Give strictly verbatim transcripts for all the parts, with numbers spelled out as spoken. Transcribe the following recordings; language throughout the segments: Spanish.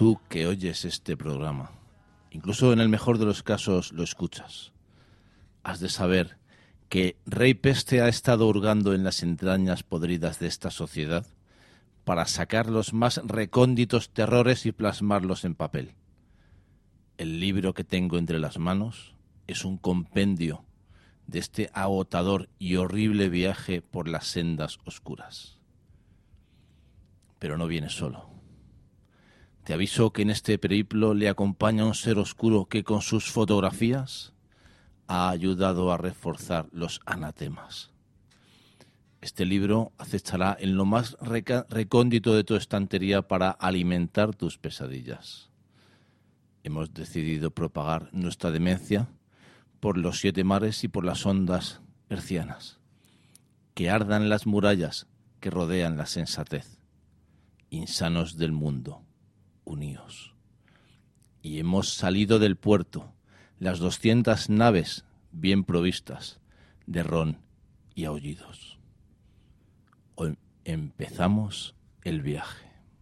Tú que oyes este programa, incluso en el mejor de los casos lo escuchas, has de saber que Rey Peste ha estado hurgando en las entrañas podridas de esta sociedad para sacar los más recónditos terrores y plasmarlos en papel. El libro que tengo entre las manos es un compendio de este agotador y horrible viaje por las sendas oscuras. Pero no viene solo. Te aviso que en este periplo le acompaña un ser oscuro que con sus fotografías ha ayudado a reforzar los anatemas. Este libro acechará en lo más reca- recóndito de tu estantería para alimentar tus pesadillas. Hemos decidido propagar nuestra demencia por los siete mares y por las ondas hercianas. Que ardan las murallas que rodean la sensatez. Insanos del mundo, uníos. Y hemos salido del puerto, las doscientas naves bien provistas de ron y aullidos. Hoy empezamos el viaje.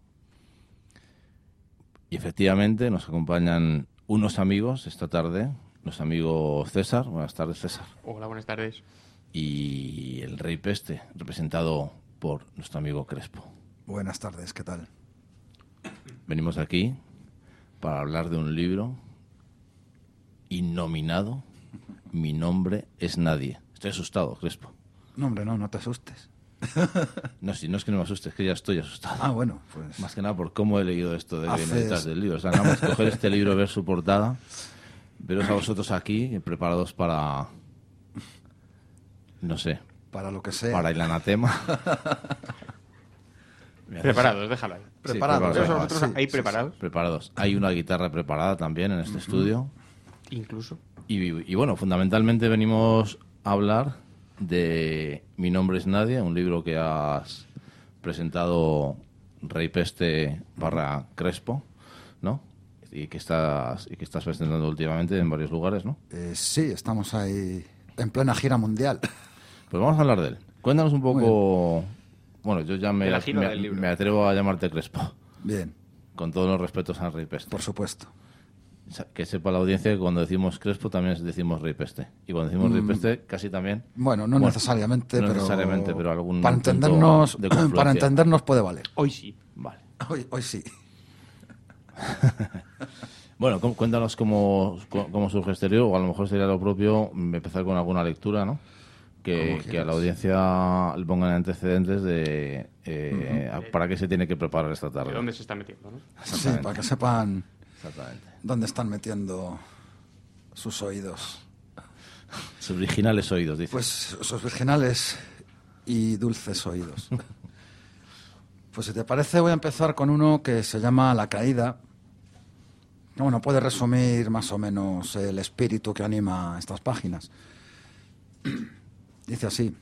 Y efectivamente nos acompañan unos amigos esta tarde, nuestro amigo César. Buenas tardes, César. Hola, buenas tardes. Y el Rey Peste, representado por nuestro amigo Crespo. Buenas tardes, ¿qué tal? Venimos aquí para hablar de un libro innominado Mi nombre es nadie. Estoy asustado, Crespo. No, hombre, no, no te asustes. No, si no es que no me asustes, es que ya estoy asustado. Ah, bueno, pues... Más que nada por cómo he leído esto de Haces... detrás del libro. O sea, nada más coger este libro, ver su portada, veros a vosotros aquí, preparados para... No sé. Para lo que sea. Para el anatema. Preparados, déjalo ahí. Preparados. Sí, preparados. Vosotros Sí, ahí sí, preparados. sí. Preparados. Hay una guitarra preparada también en este uh-huh. estudio. Incluso. Y, y bueno, fundamentalmente venimos a hablar de Mi nombre es nadie, un libro que has presentado Rey Peste barra Crespo, ¿no? Y que estás y que estás presentando últimamente en varios lugares, ¿no? Eh, sí, estamos ahí en plena gira mundial. Pues vamos a hablar de él. Cuéntanos un poco... Bueno, yo ya me, me, me atrevo a llamarte Crespo. Bien. Con todos los respetos a Rey Peste. Por supuesto. Que sepa la audiencia que cuando decimos Crespo también decimos Rey Peste. Y cuando decimos Rey Peste, casi también... Bueno, no bueno, necesariamente, no pero... necesariamente, pero algún para entendernos, para entendernos puede valer. Hoy sí. Vale. Hoy, hoy sí. Bueno, cuéntanos cómo, cómo surge este libro, o a lo mejor sería lo propio empezar con alguna lectura, ¿no? Que, que a la audiencia le pongan antecedentes de eh, uh-huh. para qué se tiene que preparar esta tarde. ¿De dónde se está metiendo, no? Sí, para que sepan Exactamente. dónde están metiendo sus oídos. Sus originales oídos, dices. Pues sus originales y dulces oídos. Pues si te parece voy a empezar con uno que se llama La caída. Bueno, puede resumir más o menos el espíritu que anima estas páginas. Dice así: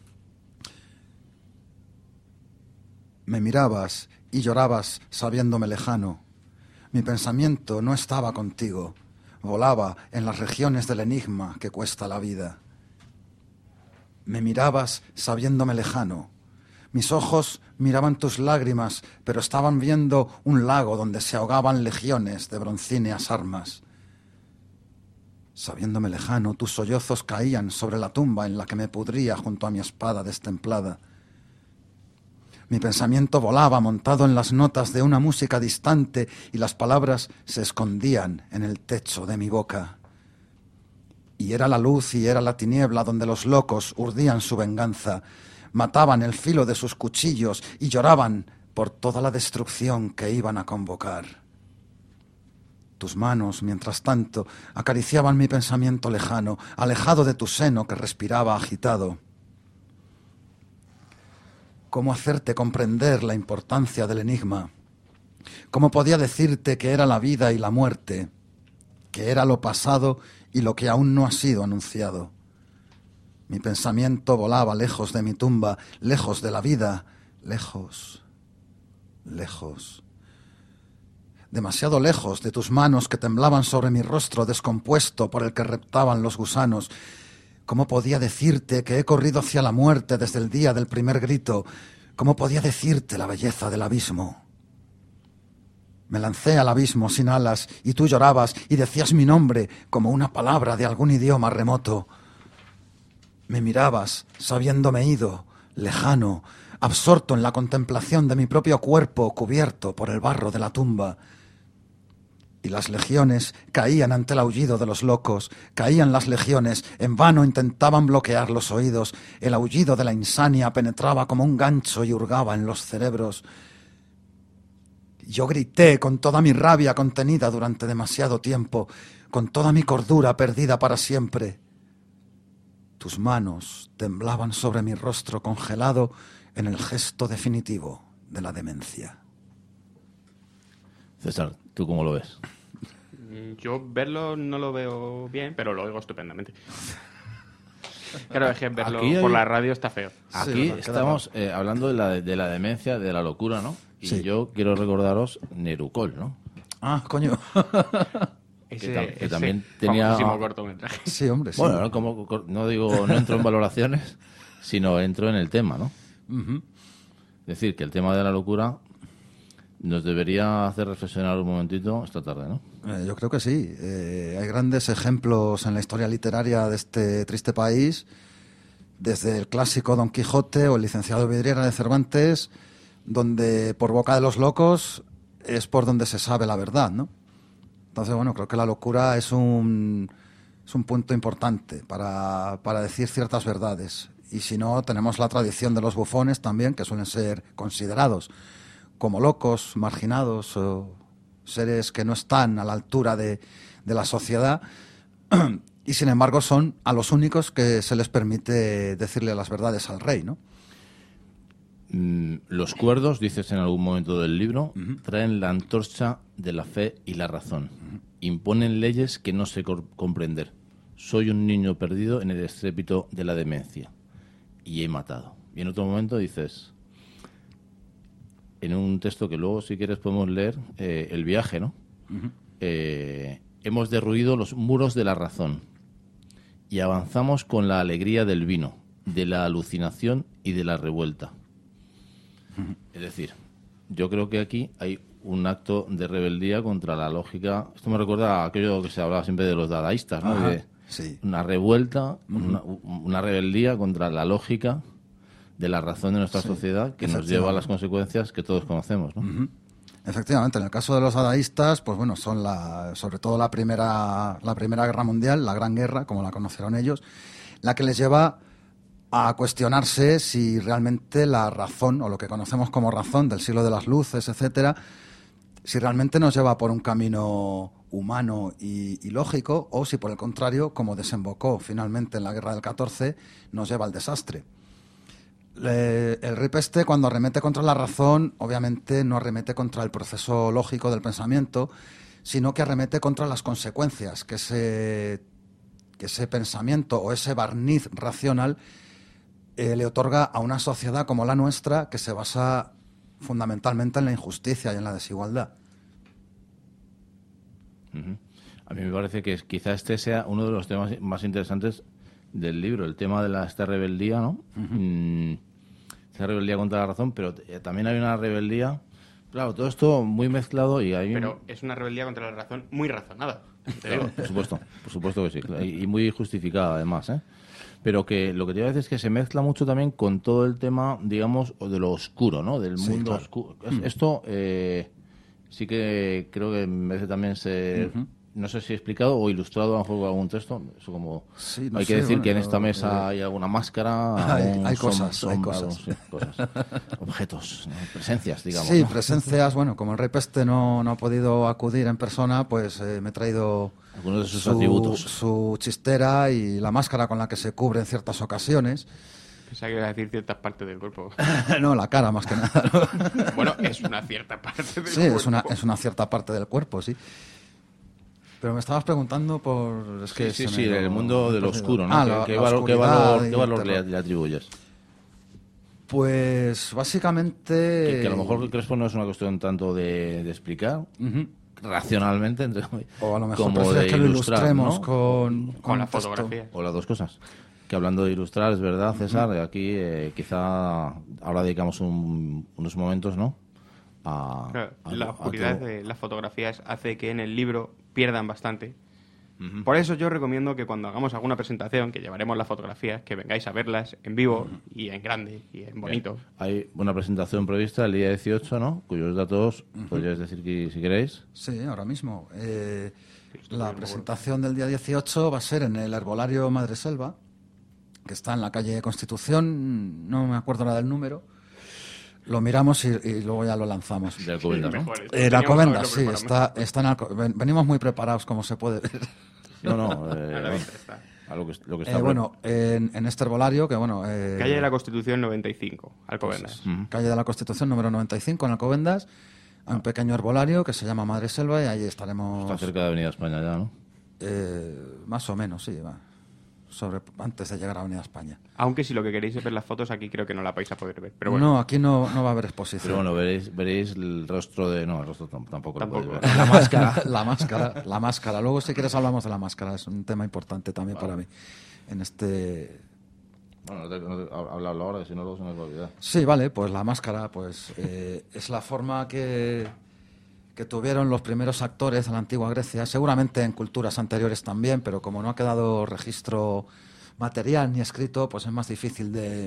me mirabas y llorabas sabiéndome lejano. Mi pensamiento no estaba contigo. Volaba en las regiones del enigma que cuesta la vida. Me mirabas sabiéndome lejano. Mis ojos miraban tus lágrimas, pero estaban viendo un lago donde se ahogaban legiones de broncíneas armas. Sabiéndome lejano, tus sollozos caían sobre la tumba en la que me pudría junto a mi espada destemplada. Mi pensamiento volaba montado en las notas de una música distante y las palabras se escondían en el techo de mi boca. Y era la luz y era la tiniebla donde los locos urdían su venganza, mataban el filo de sus cuchillos y lloraban por toda la destrucción que iban a convocar. Tus manos, mientras tanto, acariciaban mi pensamiento lejano, alejado de tu seno que respiraba agitado. ¿Cómo hacerte comprender la importancia del enigma? ¿Cómo podía decirte que era la vida y la muerte, que era lo pasado y lo que aún no ha sido anunciado? Mi pensamiento volaba lejos de mi tumba, lejos de la vida, lejos, lejos. Demasiado lejos de tus manos que temblaban sobre mi rostro descompuesto por el que reptaban los gusanos. ¿Cómo podía decirte que he corrido hacia la muerte desde el día del primer grito? ¿Cómo podía decirte la belleza del abismo? Me lancé al abismo sin alas y tú llorabas y decías mi nombre como una palabra de algún idioma remoto. Me mirabas, sabiéndome ido, lejano, absorto en la contemplación de mi propio cuerpo cubierto por el barro de la tumba. Y las legiones caían ante el aullido de los locos, caían las legiones, en vano intentaban bloquear los oídos, el aullido de la insania penetraba como un gancho y hurgaba en los cerebros. Yo grité con toda mi rabia contenida durante demasiado tiempo, con toda mi cordura perdida para siempre. Tus manos temblaban sobre mi rostro congelado en el gesto definitivo de la demencia. César, ¿tú cómo lo ves? Yo verlo no lo veo bien, pero lo oigo estupendamente. Claro, es que verlo Aquí hay- por la radio está feo. Aquí Sí, queda estamos eh, hablando de la, de la demencia, de la locura, ¿no? Y Sí. yo quiero recordaros Nerucol, ¿no? Ah, coño. Ese, tam- que ese también tenía- famosísimo cortometraje. Sí, hombre, sí. Bueno, no, como, no digo, no entro en valoraciones, sino entro en el tema, ¿no? Ujú. Es decir, que el tema de la locura nos debería hacer reflexionar un momentito esta tarde, ¿no? Eh, yo creo que sí. Eh, hay grandes ejemplos en la historia literaria de este triste país, desde el clásico Don Quijote o el licenciado Vidriera de Cervantes, donde por boca de los locos es por donde se sabe la verdad, ¿no? Entonces, bueno, creo que la locura es un, es un punto importante para, para decir ciertas verdades. Y si no, tenemos la tradición de los bufones también, que suelen ser considerados como locos, marginados, o seres que no están a la altura de, de la sociedad, y sin embargo son a los únicos que se les permite decirle las verdades al rey, ¿no? Mm, Los cuerdos, dices en algún momento del libro, traen la antorcha de la fe y la razón. Imponen leyes que no sé cor- comprender. Soy un niño perdido en el estrépito de la demencia. Y he matado. Y en otro momento dices, en un texto que luego, si quieres, podemos leer, eh, El viaje, ¿no? Eh, hemos derruido los muros de la razón y avanzamos con la alegría del vino, de la alucinación y de la revuelta. Es decir, yo creo que aquí hay un acto de rebeldía contra la lógica. Esto me recuerda a aquello que se hablaba siempre de los dadaístas, ¿no? Ajá, De sí. una revuelta, una, una rebeldía contra la lógica de la razón de nuestra Sí, sociedad que nos efectivamente. lleva a las consecuencias que todos conocemos, ¿no? Ujú. Efectivamente, en el caso de los dadaístas, pues bueno, son la, sobre todo la primera, la primera guerra mundial, la Gran Guerra, como la conocieron ellos, la que les lleva a cuestionarse si realmente la razón, o lo que conocemos como razón del siglo de las luces, etcétera, si realmente nos lleva por un camino humano y, y lógico, o si por el contrario, como desembocó finalmente en la Guerra del catorce, nos lleva al desastre. Le- el R I P este, cuando arremete contra la razón, obviamente no arremete contra el proceso lógico del pensamiento, sino que arremete contra las consecuencias que ese, que ese pensamiento o ese barniz racional eh, le otorga a una sociedad como la nuestra, que se basa fundamentalmente en la injusticia y en la desigualdad. Ujú. A mí me parece que es- quizá este sea uno de los temas más interesantes del libro, el tema de la, esta rebeldía, ¿no? Mm, esta rebeldía contra la razón, pero t- eh, también hay una rebeldía, claro, todo esto muy mezclado y hay un- Pero es una rebeldía contra la razón muy razonada. Te digo. Claro, por supuesto, por supuesto que sí, claro, y y muy justificada además, ¿eh? Pero que lo que te iba a decir es que se mezcla mucho también con todo el tema, digamos, de lo oscuro, ¿no? Del Sí, mundo claro. oscuro. Es- Esto eh, sí que creo que merece también ser, no sé si explicado o ilustrado a lo mejor con algún texto. Eso como Sí, no hay que sé, decir bueno, que en esta eh, mesa hay alguna máscara, hay- algún hay som- cosas, hay som- cosas. algún- sí, cosas. Objetos, ¿no? Presencias, digamos. Sí, ¿no? presencias, bueno, como el rey Peste no, no ha podido acudir en persona, pues eh, me he traído Algunos de sus su, atributos. su chistera y la máscara con la que se cubre en ciertas ocasiones. Pensaba que iba a decir ciertas partes del cuerpo. No, la cara más que nada, ¿no? Bueno, es una cierta parte del Sí, cuerpo. es una, es una cierta parte del cuerpo, sí. Pero me estabas preguntando por... Es que Sí, sí, se sí, me el lo- mundo del lo- oscuro, ¿no? Ah, ¿Qué- la- ¿Qué, la valor, qué oscuridad valor, y qué el valor le, terror. le atribuyes? Pues básicamente... Que, que a lo mejor Crespo no es una cuestión tanto de, de explicar Ujú. racionalmente, entre, O a lo mejor como prefieres de que lo ilustrar, ilustremos ¿no? con, Con la un texto. fotografía. O las dos cosas. Que hablando de ilustrar, es verdad, César, aquí eh, quizá ahora dedicamos un- unos momentos, ¿no? a... Claro, a- la a oscuridad todo. de las fotografías hace que en el libro pierdan bastante. Ujú. Por eso yo recomiendo que cuando hagamos alguna presentación, que llevaremos las fotografías, que vengáis a verlas en vivo y en grande y en bonito. Bien. Hay una presentación prevista el día dieciocho, ¿no? Cuyos datos podríais decir que si queréis. Sí, ahora mismo. Eh, estoy la muy presentación del día dieciocho va a ser en el Herbolario Madreselva, que está en la calle Constitución, no me acuerdo nada del número. Lo miramos y, y luego ya lo lanzamos. De Alcobendas, ¿no? Mejor, esto Eh, la teníamos que Alcobendas, haberlo sí, preparado está, está en Alco- ven- venimos muy preparados, como se puede ver. No, no. eh, mejor. A la bueno, vista está. a lo que, lo que Eh, está bueno, en, en este herbolario, que bueno... eh, Calle de la Constitución noventa y cinco, Alcobendas. Ujú. calle de la Constitución número noventa y cinco, en Alcobendas, hay un pequeño herbolario que se llama Madre Selva y ahí estaremos... Está cerca de Avenida España ya, ¿no? eh, más o menos, sí, va, sobre, antes de llegar a Avenida España. Aunque si lo que queréis es ver las fotos, aquí creo que no la vais a poder ver. Pero bueno, No, aquí no, no va a haber exposición. Pero bueno, veréis, veréis el rostro de... No, el rostro tam- tampoco, lo Tampoco. podéis ver. La máscara. la máscara, la máscara. Luego, si quieres, hablamos de la máscara. Es un tema importante también para mí. En este... Bueno, no te, no te, hablarlo ahora, que si no luego se nos va a olvidar. Sí, vale, pues la máscara pues eh, es la forma que, que tuvieron los primeros actores de la antigua Grecia, seguramente en culturas anteriores también, pero como no ha quedado registro material ni escrito, pues es más difícil de,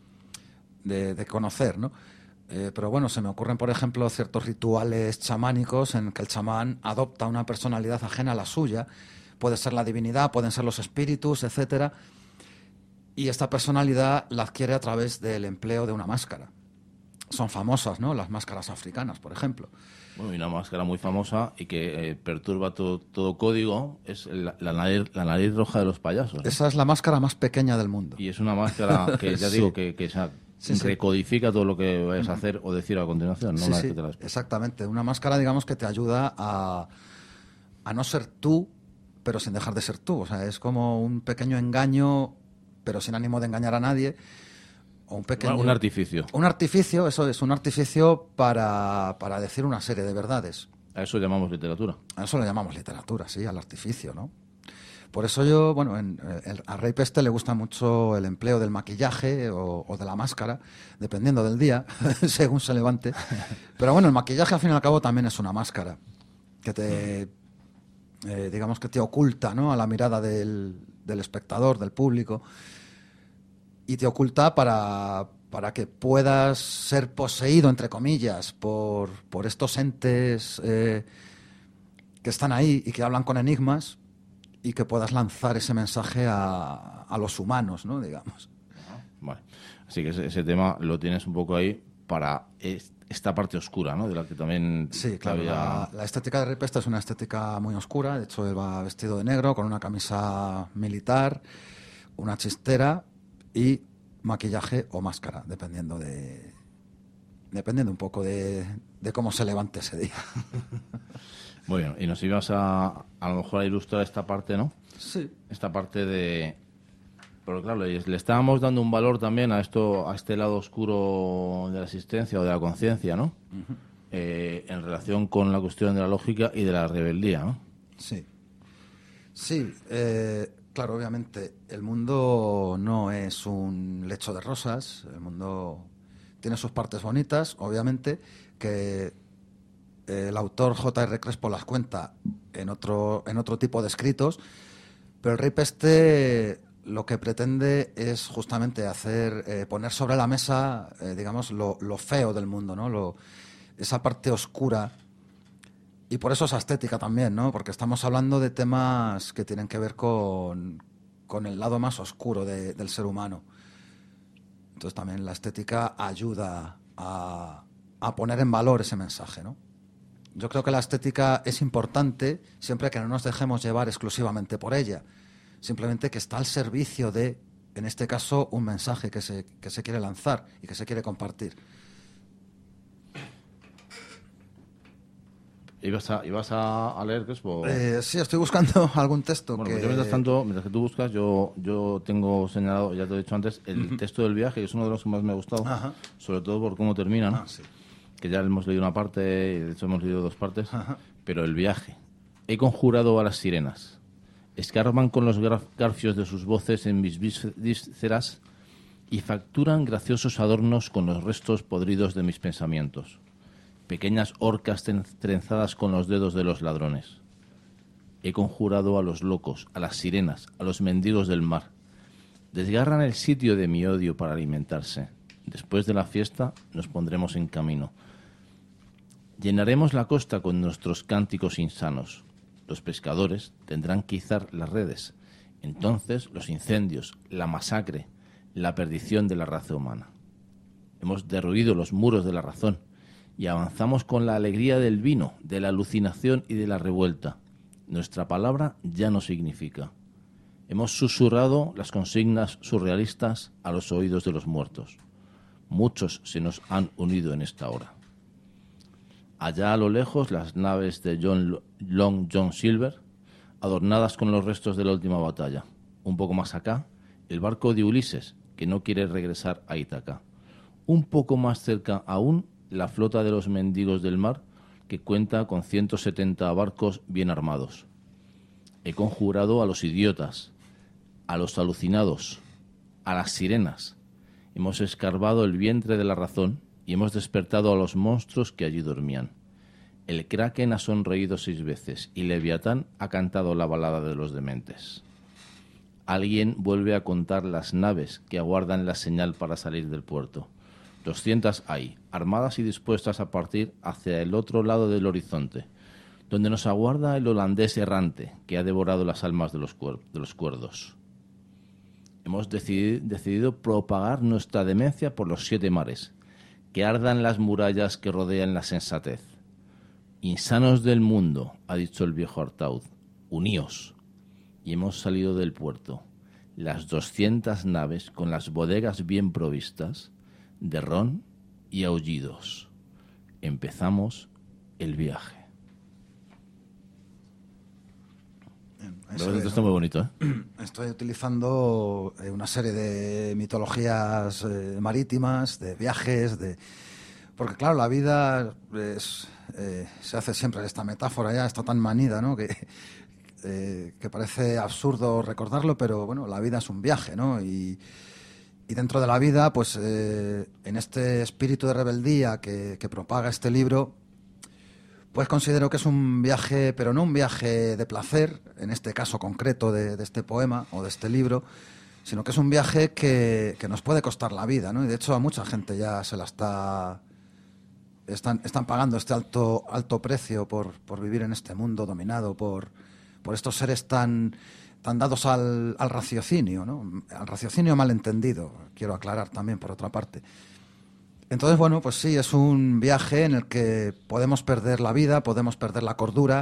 de, de conocer, ¿no? Eh, pero bueno, se me ocurren, por ejemplo, ciertos rituales chamánicos en que el chamán adopta una personalidad ajena a la suya. Puede ser la divinidad, pueden ser los espíritus, etcétera. Y esta personalidad la adquiere a través del empleo de una máscara. Son famosas, ¿no? Las máscaras africanas, por ejemplo. Bueno, y una máscara muy famosa y que eh, perturba todo, todo código es la, la, nariz, la nariz roja de los payasos, ¿no? Esa es la máscara más pequeña del mundo. Y es una máscara que ya Sí. digo que, que se Sí, sí. recodifica todo lo que vayas a hacer o decir a continuación, ¿no? Sí, Una vez sí, que te la explico. exactamente. Una máscara, digamos, que te ayuda a, a no ser tú, pero sin dejar de ser tú. O sea, es como un pequeño engaño, pero sin ánimo de engañar a nadie. O un pequeño... Un artificio. Un artificio, eso es, un artificio para, para decir una serie de verdades. A eso llamamos literatura. A eso lo llamamos literatura, sí, al artificio, ¿no? Por eso yo, bueno, en, el, a Rey Peste le gusta mucho el empleo del maquillaje o, o de la máscara, dependiendo del día, según se levante. Pero bueno, el maquillaje al fin y al cabo también es una máscara que te, eh, digamos que te oculta, ¿no?, a la mirada del, del espectador, del público, y te oculta para, para que puedas ser poseído, entre comillas, por, por estos entes eh, que están ahí y que hablan con enigmas, y que puedas lanzar ese mensaje a, a los humanos, ¿no?, digamos. Vale. Así que ese, ese tema lo tienes un poco ahí para es- esta parte oscura, ¿no? De la que también Sí, claro. había- La, la estética de Rey Peste es una estética muy oscura. De hecho, él va vestido de negro, con una camisa militar, una chistera y maquillaje o máscara, dependiendo de dependiendo un poco de, de cómo se levante ese día. Muy bien, y nos ibas a a lo mejor a ilustrar esta parte, ¿no? Sí. Esta parte de... Pero claro, le, le estábamos dando un valor también a esto, a este lado oscuro de la existencia o de la conciencia, ¿no? Eh, en relación con la cuestión de la lógica y de la rebeldía, ¿no? Sí. Sí, eh, claro, obviamente el mundo no es un lecho de rosas, el mundo tiene sus partes bonitas, obviamente, que el autor J R Crespo las cuenta en otro, en otro tipo de escritos, pero el Rey Peste lo que pretende es justamente hacer, eh, poner sobre la mesa, eh, digamos, lo, lo feo del mundo, ¿no? Lo, esa parte oscura. Y por eso esa estética también, ¿no? Porque estamos hablando de temas que tienen que ver con, con el lado más oscuro de- del ser humano. Entonces también la estética ayuda a, a poner en valor ese mensaje, ¿no? Yo creo que la estética es importante siempre que no nos dejemos llevar exclusivamente por ella. Simplemente que está al servicio de, en este caso, un mensaje que se, que se quiere lanzar y que se quiere compartir. ¿Ibas a, ibas a, a leer, Crespo? Eh, sí, estoy buscando algún texto Bueno, que... pues yo mientras tanto, mientras que tú buscas, yo, yo tengo señalado, ya te he dicho antes, el texto del viaje, que es uno de los que más me ha gustado, Ajá. sobre todo por cómo termina, ¿no? Ah, sí. Que ya hemos leído una parte, y de hecho hemos leído dos partes, Ajá. pero el viaje. He conjurado a las sirenas. Escarban con los graf- garfios de sus voces en mis vis- vísceras y facturan graciosos adornos con los restos podridos de mis pensamientos. pequeñas orcas trenzadas con los dedos de los ladrones. He conjurado a los locos, a las sirenas, a los mendigos del mar. Desgarran el sitio de mi odio para alimentarse. Después de la fiesta nos pondremos en camino. Llenaremos la costa con nuestros cánticos insanos. Los pescadores tendrán que izar las redes. Entonces los incendios, la masacre, la perdición de la raza humana. Hemos derruido los muros de la razón y avanzamos con la alegría del vino, de la alucinación y de la revuelta. Nuestra palabra ya no significa. Hemos susurrado las consignas surrealistas a los oídos de los muertos. Muchos se nos han unido en esta hora. Allá a lo lejos, las naves de John Long John Silver, adornadas con los restos de la última batalla. Un poco más acá, el barco de Ulises, que no quiere regresar a Ítaca. Un poco más cerca aún, la flota de los mendigos del mar, que cuenta con ciento setenta barcos bien armados. He conjurado a los idiotas, a los alucinados, a las sirenas. Hemos escarbado el vientre de la razón y hemos despertado a los monstruos que allí dormían. El Kraken ha sonreído seis veces y Leviatán ha cantado la balada de los dementes. Alguien vuelve a contar las naves que aguardan la señal para salir del puerto. Doscientas hay, armadas y dispuestas a partir hacia el otro lado del horizonte, donde nos aguarda el holandés errante que ha devorado las almas de los, cuer- de los cuerdos. Hemos decidi- decidido propagar nuestra demencia por los siete mares, que ardan las murallas que rodean la sensatez. Insanos del mundo, ha dicho el viejo Artaud, uníos. Y hemos salido del puerto, las doscientas naves con las bodegas bien provistas de ron y aullidos. Empezamos el viaje. Eso Esto está muy bonito, ¿eh? Estoy utilizando eh, una serie de mitologías eh, marítimas, de viajes, de porque claro, la vida es, eh, se hace siempre esta metáfora ya, está tan manida, ¿no? Que, eh, que parece absurdo recordarlo, pero bueno, la vida es un viaje, ¿no? Y, y dentro de la vida, pues eh, en este espíritu de rebeldía que, que propaga este libro, pues considero que es un viaje, pero no un viaje de placer, en este caso concreto de, de este poema o de este libro, sino que es un viaje que, que nos puede costar la vida, ¿no? Y de hecho a mucha gente ya se la está... Están, están pagando este alto, alto precio por, por vivir en este mundo dominado por, por estos seres tan, tan dados al, al raciocinio, ¿no? Al raciocinio malentendido, quiero aclarar también por otra parte. Entonces, bueno, pues sí, es un viaje en el que podemos perder la vida, podemos perder la cordura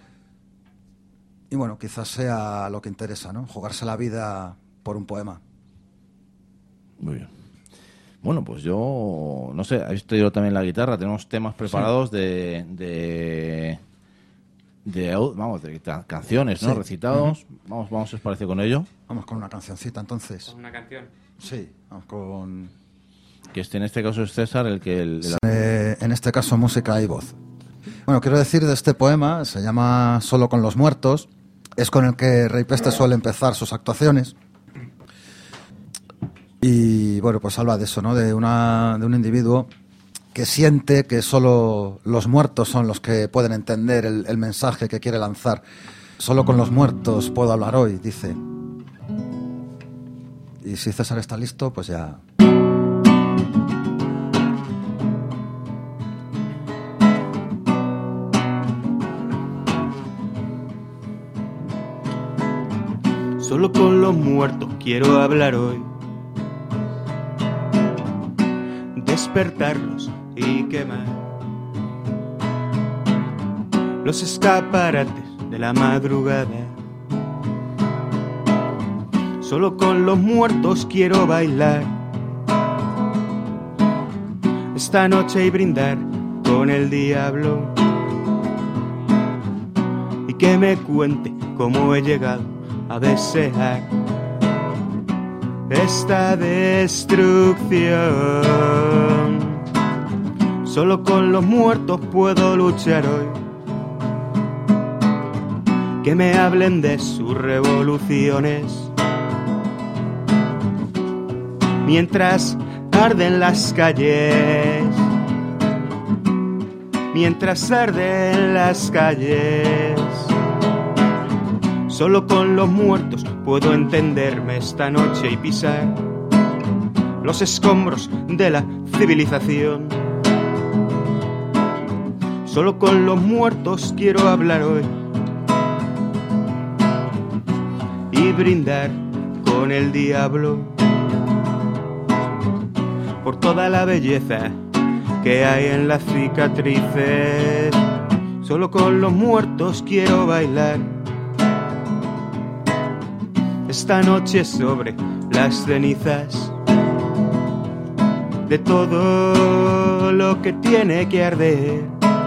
y bueno, quizás sea lo que interesa, ¿no? Jugarse la vida por un poema. Muy bien. Bueno, pues yo, no sé, habéis traído también la guitarra, tenemos temas preparados sí. de, de, de, vamos, de canciones, ¿no? Sí. Recitados. Uh-huh. Vamos, vamos, ¿os parece con ello? Vamos con una cancioncita, entonces. ¿Con una canción? Sí, vamos con... Que este, en este caso es César el que... El, el... Eh, en este caso música y voz. Bueno, quiero decir de este poema, se llama Solo con los muertos, es con el que Rey Peste suele empezar sus actuaciones. Y bueno, pues habla de eso, ¿no? De, una, de un individuo que siente que solo los muertos son los que pueden entender el, el mensaje que quiere lanzar. Solo con los muertos puedo hablar hoy, dice. Y si César está listo, pues ya... Solo con los muertos quiero hablar hoy. Despertarlos y quemar los escaparates de la madrugada. Solo con los muertos quiero bailar esta noche y brindar con el diablo y que me cuente cómo he llegado a desear esta destrucción. Solo con los muertos puedo luchar hoy. Que me hablen de sus revoluciones mientras arden las calles. mientras arden las calles. Solo con los muertos puedo entenderme esta noche y pisar los escombros de la civilización. Solo con los muertos quiero hablar hoy y brindar con el diablo por toda la belleza que hay en las cicatrices. Solo con los muertos quiero bailar esta noche sobre las cenizas de todo lo que tiene que arder,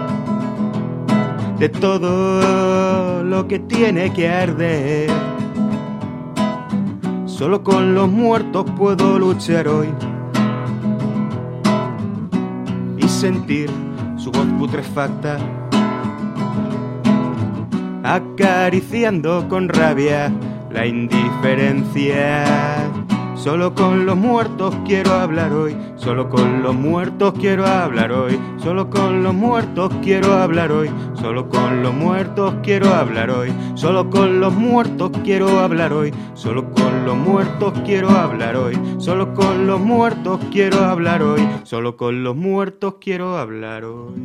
de todo lo que tiene que arder. Solo con los muertos puedo luchar hoy y sentir su voz putrefacta acariciando con rabia la indiferencia. Solo con los muertos quiero hablar hoy, solo con los muertos quiero hablar hoy, solo con los muertos quiero hablar hoy, solo con los muertos quiero hablar hoy, solo con los muertos quiero hablar hoy, solo con los muertos quiero hablar hoy, solo con los muertos quiero hablar hoy, solo con los muertos quiero hablar hoy.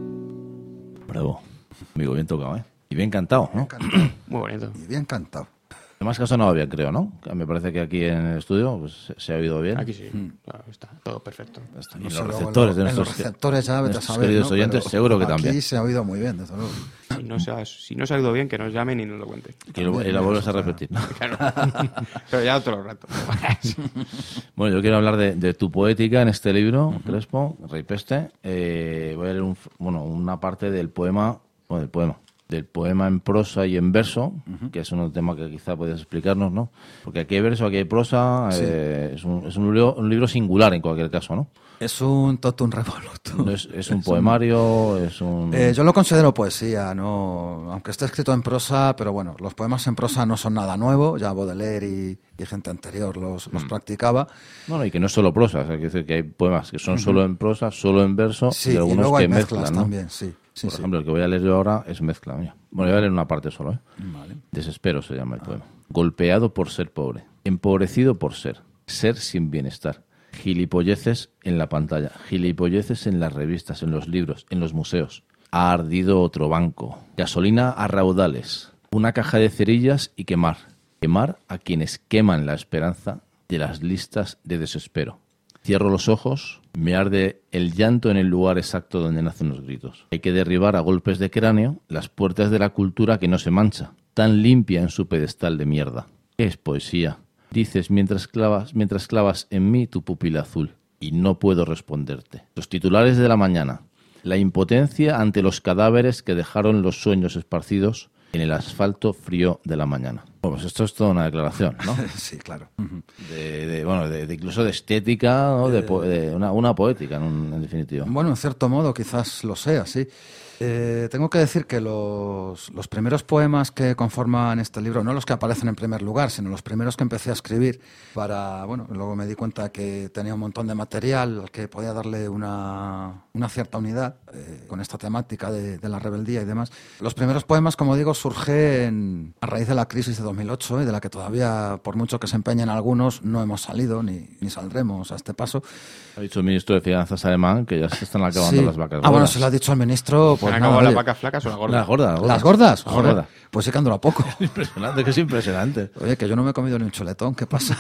Bravo, amigo, bien tocado, ¿eh? Y bien cantado, ¿no? Bien cantado. Muy bonito. Y bien cantado. En más caso no va bien, creo, ¿no? Me parece que aquí en el estudio pues, se ha oído bien. Aquí sí, claro, está todo perfecto. Y No los sé, luego receptores de en nuestros, los receptores ya vete a nuestros saber, queridos ¿no? oyentes, Pero seguro que aquí también. se ha oído muy bien, desde luego. Si no se ha, si no se ha oído bien, que nos llamen y nos lo cuenten. Que lo, y la vuelves a repetir, ¿no? Claro. Pero ya otro rato. Bueno, yo quiero hablar de, de tu poética en este libro, Crespo, Rey Peste. Eh, voy a leer un, bueno, una parte del poema, bueno, del poema, del poema en prosa y en verso, uh-huh. que es un tema que quizá puedes explicarnos, ¿no? Porque aquí hay verso, aquí hay prosa, sí. eh, es, un, es un, libro, un libro singular en cualquier caso, ¿no? Es un totum revolutum. Es, es un es poemario, un... es un... Eh, yo lo considero poesía, no, aunque esté escrito en prosa, pero bueno, los poemas en prosa no son nada nuevo, ya Baudelaire y, y gente anterior los, los mm. practicaba. Bueno, y que no es solo prosa, o sea, quiere decir que hay poemas que son uh-huh. solo en prosa, solo en verso, sí, y algunos y luego hay que mezclan, ¿no? También, sí. Sí, Por sí. ejemplo, el que voy a leer yo ahora es mezcla. Mira. Bueno, voy a leer una parte solo. ¿eh? Vale. Desespero se llama el ah. poema. Golpeado por ser pobre, empobrecido por ser, ser sin bienestar, gilipolleces en la pantalla, gilipolleces en las revistas, en los libros, en los museos. Ha ardido otro banco, gasolina a raudales, una caja de cerillas y quemar. Quemar a quienes queman la esperanza de las listas de desespero. Cierro los ojos, me arde el llanto en el lugar exacto donde nacen los gritos. Hay que derribar a golpes de cráneo las puertas de la cultura que no se mancha, tan limpia en su pedestal de mierda. ¿Qué es poesía? Dices mientras clavas, mientras clavas en mí tu pupila azul, y no puedo responderte. Los titulares de la mañana. La impotencia ante los cadáveres que dejaron los sueños esparcidos en el asfalto frío de la mañana. Bueno, pues esto es toda una declaración, ¿no? Sí, claro. De, de, bueno, de, de incluso de estética, ¿no? de, po de una, una poética, en, un, en definitiva. Bueno, en cierto modo quizás lo sea, sí. Eh, tengo que decir que los, los primeros poemas que conforman este libro, no los que aparecen en primer lugar, sino los primeros que empecé a escribir para, bueno, luego me di cuenta que tenía un montón de material al que podía darle una, una cierta unidad eh, con esta temática de, de la rebeldía y demás. Los primeros poemas, como digo, surgen a raíz de la crisis de dos mil ocho y de la que todavía, por mucho que se empeñen algunos, no hemos salido ni, ni saldremos a este paso. Ha dicho el ministro de Finanzas alemán que ya se están acabando sí. las vacas gordas. Ah, bueno, se lo ha dicho el ministro. Pues ¿se han acabado las vacas flacas o las gordas? Las gordas. Las gordas. ¿Las gordas? Las gordas. Pues sí que ando a poco. Impresionante, que es impresionante. Oye, que yo no me he comido ni un chuletón, ¿qué pasa?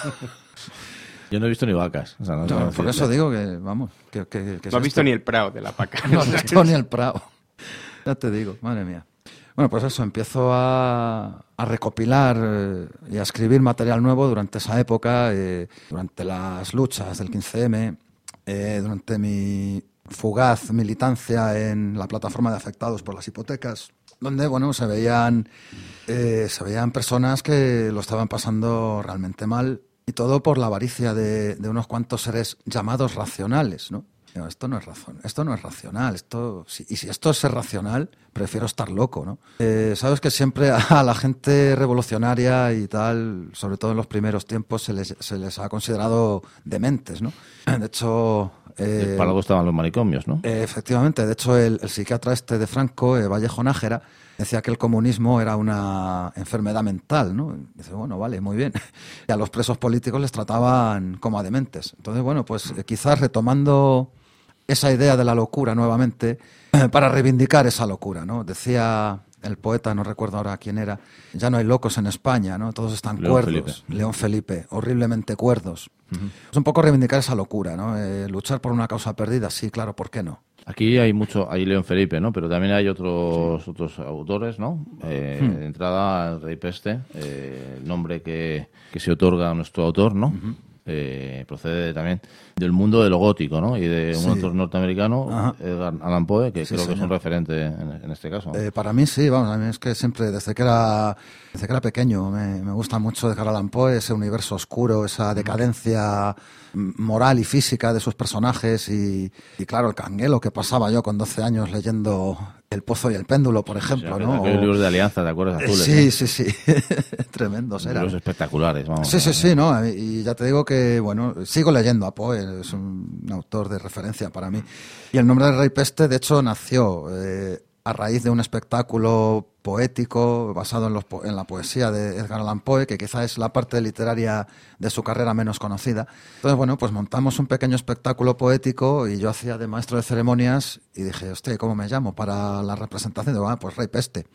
Yo no he visto ni vacas. O sea, no, no, por eso digo que, vamos... Que, que, que no has visto esto. ni el prado de la vaca. No has visto ni el prado. Ya te digo, madre mía. Bueno, pues eso, empiezo a, a recopilar eh, y a escribir material nuevo durante esa época, eh, durante las luchas del quince eme, eh, durante mi fugaz militancia en la plataforma de afectados por las hipotecas, donde, bueno, se veían, eh, se veían personas que lo estaban pasando realmente mal, y todo por la avaricia de, de unos cuantos seres llamados racionales, ¿no? No, esto no es razón, esto no es racional. Esto, si, y si esto es ser racional, prefiero estar loco, ¿no? Eh, Sabes que siempre a la gente revolucionaria y tal, sobre todo en los primeros tiempos, se les, se les ha considerado dementes, ¿no? De hecho... Eh, Para algo estaban los manicomios, ¿no? Eh, efectivamente, de hecho el, el psiquiatra este de Franco, eh, Vallejo Nájera, decía que el comunismo era una enfermedad mental, ¿no? Dice, bueno, vale, muy bien. Y a los presos políticos les trataban como a dementes. Entonces, bueno, pues eh, quizás retomando esa idea de la locura nuevamente, eh, para reivindicar esa locura, ¿no? Decía el poeta, no recuerdo ahora quién era, ya no hay locos en España, ¿no? Todos están León cuerdos. Felipe. León Felipe, horriblemente cuerdos. Uh-huh. Es un poco reivindicar esa locura, ¿no? Eh, luchar por una causa perdida, sí, claro, ¿por qué no? Aquí hay mucho, hay León Felipe, ¿no? Pero también hay otros otros autores, ¿no? Eh, Hmm. De entrada, el Rey Peste, eh, el nombre que, que se otorga a nuestro autor, ¿no? Uh-huh. Eh, procede también del mundo de lo gótico, ¿no? Y de un Sí. autor norteamericano, Ajá. Edgar Allan Poe, que Sí, creo que es un señor. referente en, en este caso. Eh, para mí sí, vamos, a mí es que siempre, desde que era, desde que era pequeño, me, me gusta mucho Edgar Allan Poe, ese universo oscuro, esa decadencia m- moral y física de sus personajes y, y claro, el canguelo que pasaba yo con doce años leyendo El Pozo y el Péndulo, por ejemplo, Sí, ¿no? aquellos O- libros de Alianza, ¿te acuerdas? Eh, Azules, sí, ¿no? sí, sí, tremendos eran. Libros espectaculares, vamos. Sí, sí, sí, ¿no? Y ya te digo que, bueno, sigo leyendo a Poe, es un autor de referencia para mí. Y el nombre del Rey Peste, de hecho, nació eh, a raíz de un espectáculo poético basado en, los po- en la poesía de Edgar Allan Poe, que quizá es la parte literaria de su carrera menos conocida. Entonces, bueno, pues montamos un pequeño espectáculo poético y yo hacía de maestro de ceremonias y dije, hostia, ¿cómo me llamo para la representación? Digo, ah, pues Rey Peste.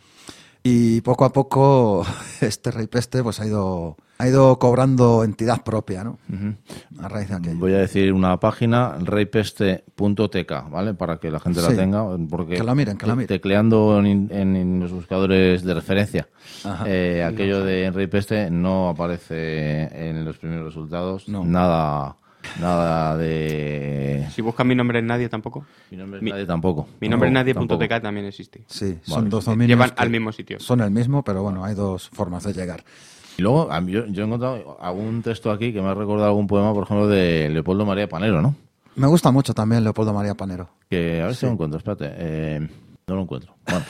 Y poco a poco este Rey Peste pues ha ido ha ido cobrando entidad propia, ¿no? Ujú. A raíz de aquello. Voy a decir una página, reypeste punto t k, ¿vale? Para que la gente la Sí. tenga. Porque Que la miren, que la te- miren. Tecleando en, en- en los buscadores de referencia, Ajá. eh, aquello de Rey Peste no aparece en los primeros resultados. No. Nada, nada de... Si buscan mi nombre en nadie tampoco. Mi nombre es Mi- nadie tampoco. Mi nombre en Tampoco, nadie punto t tampoco. k también existe. Sí, son Vale. dos dominios Llevan que al mismo sitio. son el mismo, pero bueno, hay dos formas de llegar. Y luego, a mí- yo, yo he encontrado algún texto aquí que me ha recordado algún poema, por ejemplo, de Leopoldo María Panero, ¿no? Me gusta mucho también Leopoldo María Panero. Que a ver si lo encuentro, espérate. Eh, no lo encuentro. Bueno,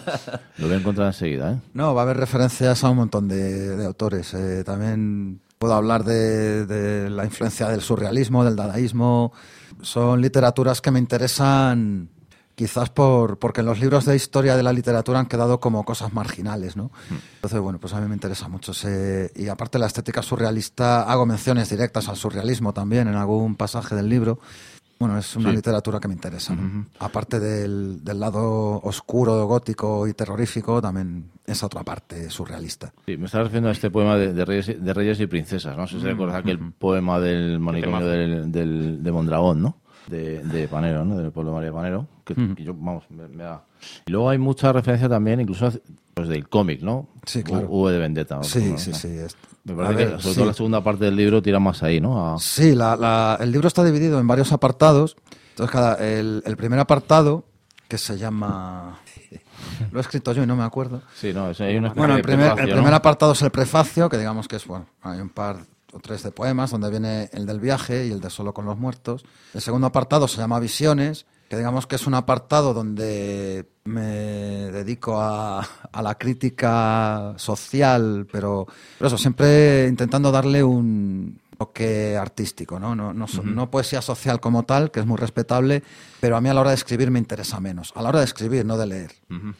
lo voy a encontrar enseguida, ¿eh? No, va a haber referencias a un montón de, de autores. Eh, también puedo hablar de, de la influencia del surrealismo, del dadaísmo. Son literaturas que me interesan quizás por porque en los libros de historia de la literatura han quedado como cosas marginales, ¿no? Entonces, bueno, pues a mí me interesa mucho. ese- y aparte la estética surrealista, hago menciones directas al surrealismo también en algún pasaje del libro. Bueno, es una Sí. literatura que me interesa, ¿no? Aparte del, del lado oscuro, gótico y terrorífico, también esa otra parte surrealista. Sí, me estaba refiriendo a este poema de, de, reyes, y- de Reyes y Princesas, ¿no? No sé si recuerdas aquel poema del manicomio temazo. del, del- de Mondragón, ¿no? De, de Panero, ¿no? Del pueblo María Panero. Que, que yo, vamos, me, me da... Y luego hay mucha referencia también, incluso pues, del cómic, ¿no? Sí, claro. U- V de Vendetta. ¿no? Sí, Bueno, sí, ¿no? sí. es- Me a parece ver, que, sobre sí. todo la segunda parte del libro, tira más ahí, ¿no? A- Sí, la- la- el libro está dividido en varios apartados. Entonces, cada, el, el primer apartado, que se llama... Lo he escrito yo y no me acuerdo. Sí, no, es- hay una especie Bueno, el de primer, prefacio, el ¿no? primer apartado es el prefacio, que digamos que es, bueno, hay un par o tres de poemas, donde viene el del viaje y el de Solo con los muertos. El segundo apartado se llama Visiones, que digamos que es un apartado donde me dedico a, a la crítica social, pero, pero eso, siempre intentando darle un toque artístico, ¿no? No, no, so- no poesía social como tal, que es muy respetable, pero a mí a la hora de escribir me interesa menos. A la hora de escribir, no de leer.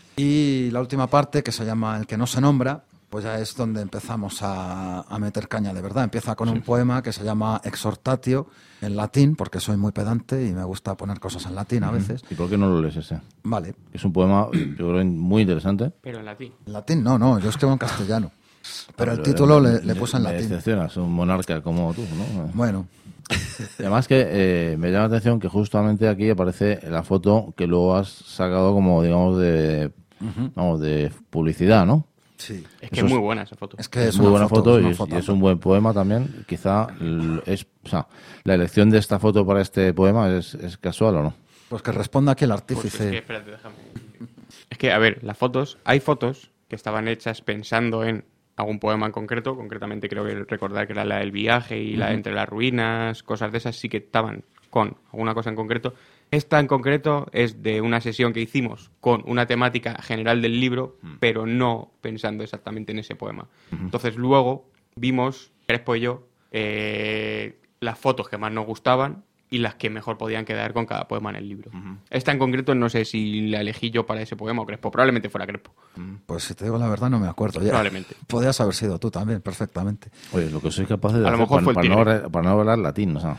Y la última parte, que se llama El que no se nombra, pues ya es donde empezamos a, a meter caña de verdad. Empieza con un poema que se llama Exhortatio, en latín, porque soy muy pedante y me gusta poner cosas en latín a veces. ¿Y por qué no lo lees ese? Vale. Es un poema, yo creo, muy interesante. Pero en latín. En latín no, no, yo escribo en castellano. Pero el Ah, título me- le, le me- puse en me latín. decepcionas, un monarca como tú, ¿no? Bueno, Y además que eh, me llama la atención que justamente aquí aparece la foto que luego has sacado como, digamos, de, vamos, de publicidad, ¿no? sí. Es que Eso es es- muy buena esa foto. Es que es muy una buena foto, foto, es una y, es, foto. y es un buen poema también. Quizá l- es, o sea, la elección de esta foto para este poema es, es casual o no. Pues que responda aquí el Pues artífice. es que, espérate, déjame. Es que, a ver, las fotos, hay fotos que estaban hechas pensando en algún poema en concreto, concretamente creo que recordar que era la del viaje y la de Entre las ruinas, cosas de esas sí que estaban con alguna cosa en concreto. Esta en concreto es de una sesión que hicimos con una temática general del libro, mm. pero no pensando exactamente en ese poema. Uh-huh. Entonces luego vimos, Crespo y yo, eh, las fotos que más nos gustaban y las que mejor podían quedar con cada poema en el libro. Uh-huh. Esta en concreto no sé si la elegí yo para ese poema o Crespo, probablemente fuera Crespo. Pues si te digo la verdad no me acuerdo ya. Probablemente. Podías haber sido tú también, perfectamente. Oye, lo que soy capaz de a hacer lo mejor para, fue el para, no, para no hablar latín, o sea.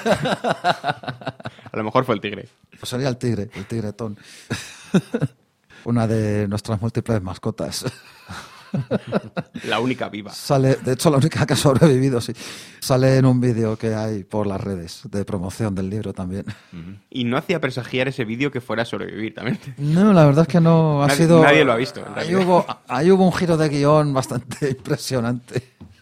A lo mejor fue el tigre. Pues sería el tigre, el tigretón. Una de nuestras múltiples mascotas. La única viva. Sale, de hecho, la única que ha sobrevivido, sí. Sale en un vídeo que hay por las redes de promoción del libro también. Y no hacía presagiar ese vídeo que fuera a sobrevivir también. No, la verdad es que no ha nadie, sido... Nadie lo ha visto. Ahí hubo, ahí hubo un giro de guión bastante impresionante.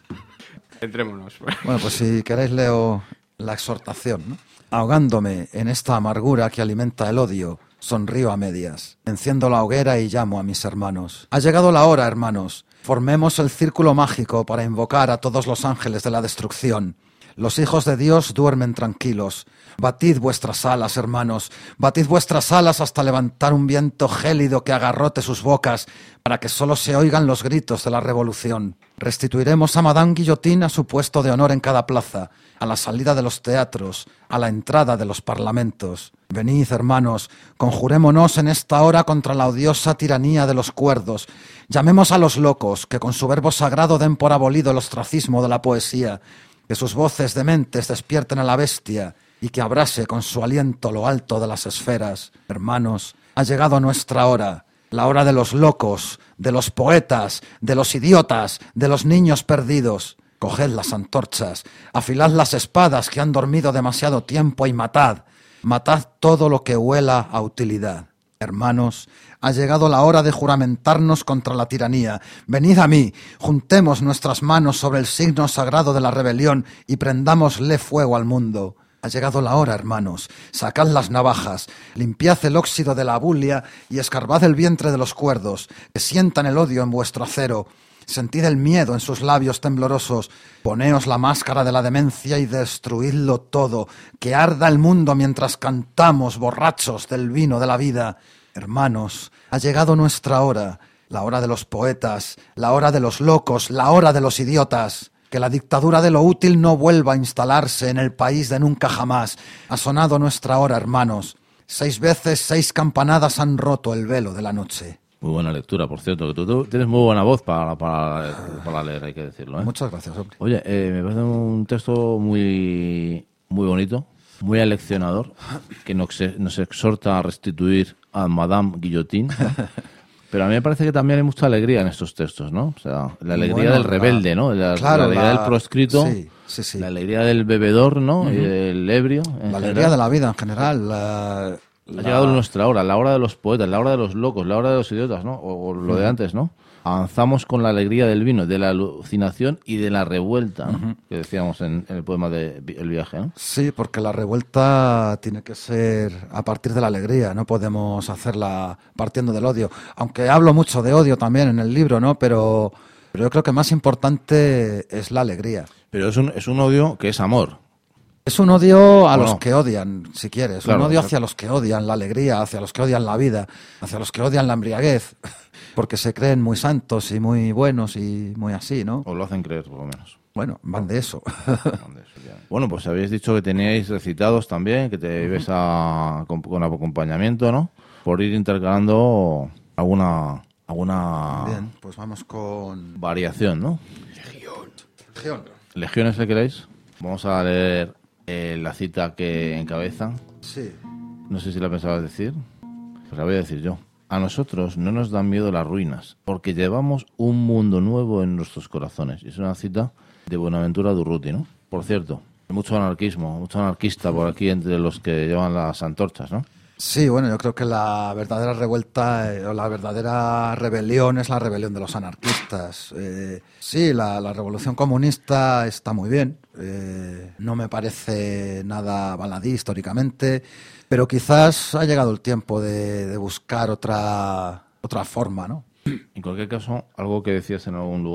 Entrémonos. Bueno, pues si queréis leo la exhortación, ¿no? Ahogándome en esta amargura que alimenta el odio, sonrío a medias, enciendo la hoguera y llamo a mis hermanos. Ha llegado la hora, hermanos. Formemos el círculo mágico para invocar a todos los ángeles de la destrucción. Los hijos de Dios duermen tranquilos. Batid vuestras alas, hermanos. Batid vuestras alas hasta levantar un viento gélido que agarrote sus bocas para que solo se oigan los gritos de la revolución. Restituiremos a Madame Guillotine a su puesto de honor en cada plaza, a la salida de los teatros, a la entrada de los parlamentos. Venid, hermanos, conjurémonos en esta hora contra la odiosa tiranía de los cuerdos. Llamemos a los locos, que con su verbo sagrado den por abolido el ostracismo de la poesía, que sus voces dementes despierten a la bestia y que abrase con su aliento lo alto de las esferas. Hermanos, ha llegado nuestra hora, la hora de los locos, de los poetas, de los idiotas, de los niños perdidos. Coged las antorchas, afilad las espadas que han dormido demasiado tiempo y matad, matad todo lo que huela a utilidad. Hermanos, ha llegado la hora de juramentarnos contra la tiranía. Venid a mí, juntemos nuestras manos sobre el signo sagrado de la rebelión y prendámosle fuego al mundo. Ha llegado la hora, hermanos. Sacad las navajas, limpiad el óxido de la abulia y escarbad el vientre de los cuerdos, que sientan el odio en vuestro acero. Sentid el miedo en sus labios temblorosos. Poneos la máscara de la demencia y destruidlo todo. Que arda el mundo mientras cantamos borrachos del vino de la vida. Hermanos, ha llegado nuestra hora. La hora de los poetas, la hora de los locos, la hora de los idiotas. Que la dictadura de lo útil no vuelva a instalarse en el país de nunca jamás. Ha sonado nuestra hora, hermanos. Seis veces seis campanadas han roto el velo de la noche. Muy buena lectura, por cierto, que tú, tú tienes muy buena voz para, para, para leer, hay que decirlo, ¿eh? Muchas gracias, hombre. Oye, eh, me parece un texto muy, muy bonito, muy aleccionador, que nos, nos exhorta a restituir a Madame Guillotine, ¿no? Pero a mí me parece que también hay mucha alegría en estos textos, ¿no? O sea, la alegría bueno, del rebelde, la, ¿no? La, claro, la alegría la, del proscrito, sí, sí, sí. La alegría del bebedor, ¿no? Uh-huh. Y del ebrio. La alegría general. de la vida en general. La, Ha llegado nuestra hora, la hora de los poetas, la hora de los locos, la hora de los idiotas, ¿no? O, o lo uh-huh. de antes, ¿no? Avanzamos con la alegría del vino, de la alucinación y de la revuelta, ¿no? Uh-huh. Que decíamos en, en el poema de El viaje, ¿no? Sí, porque la revuelta tiene que ser a partir de la alegría, no podemos hacerla partiendo del odio. Aunque hablo mucho de odio también en el libro, ¿no? Pero, pero yo creo que más importante es la alegría. Pero es un, es un odio que es amor. Es un odio a ¿O los no? que odian, si quieres. Claro, un odio exacto. hacia los que odian la alegría, hacia los que odian la vida, hacia los que odian la embriaguez, porque se creen muy santos y muy buenos y muy así, ¿no? O lo hacen creer, por lo menos. Bueno, van de eso. Van de eso ya. Bueno, pues habéis dicho que teníais recitados también, que te ibas a, con, con acompañamiento, ¿no? Por ir intercalando alguna, alguna Bien, pues vamos con... variación, ¿no? Legión. Legión. ¿Legiones le queréis? Vamos a leer eh, la cita que encabeza. Sí. No sé si la pensabas decir. Pues la voy a decir yo. A nosotros no nos dan miedo las ruinas, porque llevamos un mundo nuevo en nuestros corazones. Y es una cita de Buenaventura Durruti, ¿no? Por cierto, hay mucho anarquismo, mucho anarquista por aquí entre los que llevan las antorchas, ¿no? Sí, bueno, yo creo que la verdadera revuelta eh, o la verdadera rebelión es la rebelión de los anarquistas. Eh, sí, la, la revolución comunista está muy bien, eh, no me parece nada baladí históricamente, pero quizás ha llegado el tiempo de, de buscar otra, otra forma, ¿no? En cualquier caso, algo que decías en algún lugar,